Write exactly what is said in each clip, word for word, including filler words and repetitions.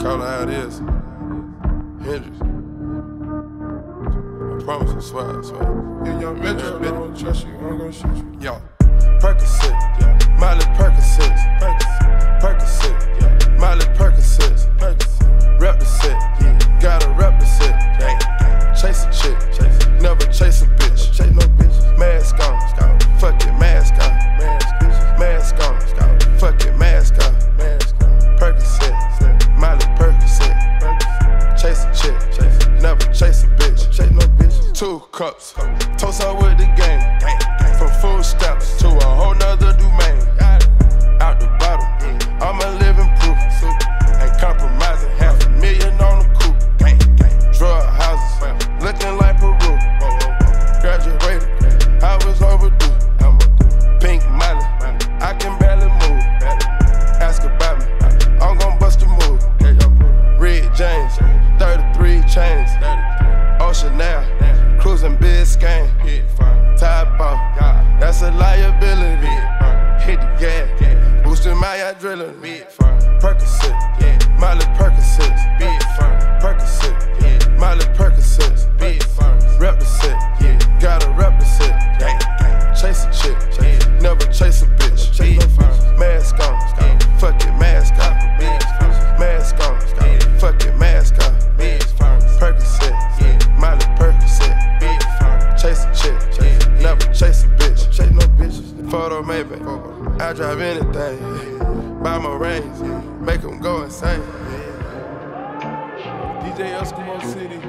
Call it how it is. Hendrix. I promise, I swear, I swear. Yeah, young Metro, I don't trust you, I'm gonna shoot you. Yo, Percocet, yeah. Miley Percocet, Percocet, yeah. Miley Percocet, rep the set, yeah. Gotta rep the set, yeah. Chase a chick, chase. Never chase a bitch, chase no bitch. Mask on, fuck it, mask on, mask on, fuck it, mask on, Percocet, Miley Percocet, chase a chick, chase. Never chase a bitch, chase no bitch. Two cups, toast up with the game, from food stamps to a whole nother domain. Out the bottom, I'm a living proof. Ain't compromising, half a million on the coupe. Drug houses, looking like Peru. Graduated, I was overdue. Pink Miley, I can barely move. Ask about me, I'm gon' bust a move. Red James, thirty-three chains. Ocean now, cruising Biscayne. Top off, that's a liability. Hit the gas, boosting my adrenaline. Percocet, Miley Percocet, Percocet, Miley Percocet, rep the set, gotta rep the set. Chase a chick, never chase a bitch. Mask on, fuck it, mask on, mask on, fuck it, mask on. Percocet, Miley Percocet, chase a chick, never chase a bitch. Chase no bitches. Photo Maybach, I drive anything. Buy my range, make them go insane. D J Eskimo City.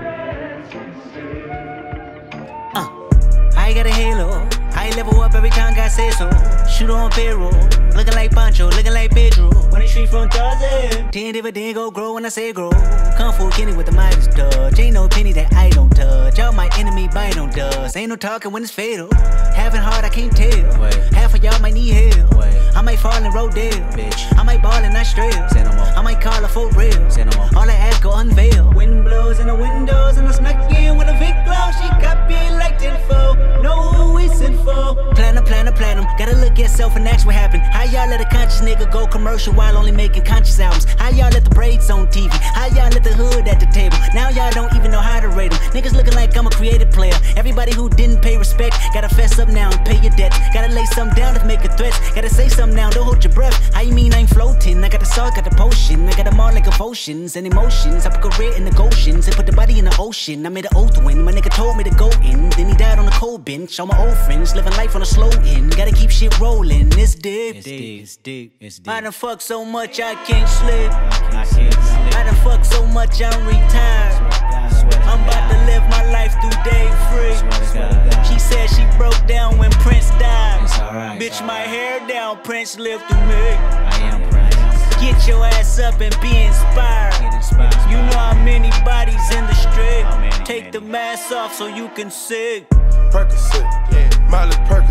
Uh, I got a halo. I level up every time God says so. Shoot on payroll. Looking like Pancho, looking like Pedro. When the street from Tarzan. Ten dividend go grow when I say grow. Kung Fu Kenny with the Midas touch. Ain't no penny that I don't touch. All my enemy bite on dust. Ain't no talking when it's fatal. Having hard, I can't tell. Wait. Half of y'all might need help. Wait. I might fall in Rodale. Bitch. I might ball in Australia. Say no more. I might call her for real. Say no more. All I ask go unveil. Wind blows in the windows and I snuck in with a Vic glow. She got me like tenfold. Know who we sent for. Platinum, platinum, platinum. Gotta look at self and ask what happened. How y'all let a conscious nigga go commercial while only making conscious albums? How y'all let the braids on T V? How y'all let the hood at the table? Now y'all don't even know how to rate them. Niggas looking like I'm a creative player. Everybody who didn't pay respect, gotta fess up now and pay your debts. Gotta lay something down to make a threat. Gotta say something now, don't hold your breath. How you mean I ain't floating? I got the salt, got the potion. I got them all like emotions and emotions. I put career in the Goshen's and put the body in the ocean. I made an oath when my nigga told me to go in. Then he died on the cold bench. All my old friends living life on a slow end. Gotta keep shit rolling. It's deep. It's deep. It's deep. It's deep. I done fucked so much I can't sleep. I can't sleep. I done fucked so much I'm retired. I'm about to live my life through day free. She said she broke down when Prince died. Right. Bitch, my hair down, Prince lived through me. I am Prince. Get your ass up and be inspired. inspired. You know how many bodies in the street. Many, Take many. the mask off so you can see. Percocet, yeah. Miley Percocet.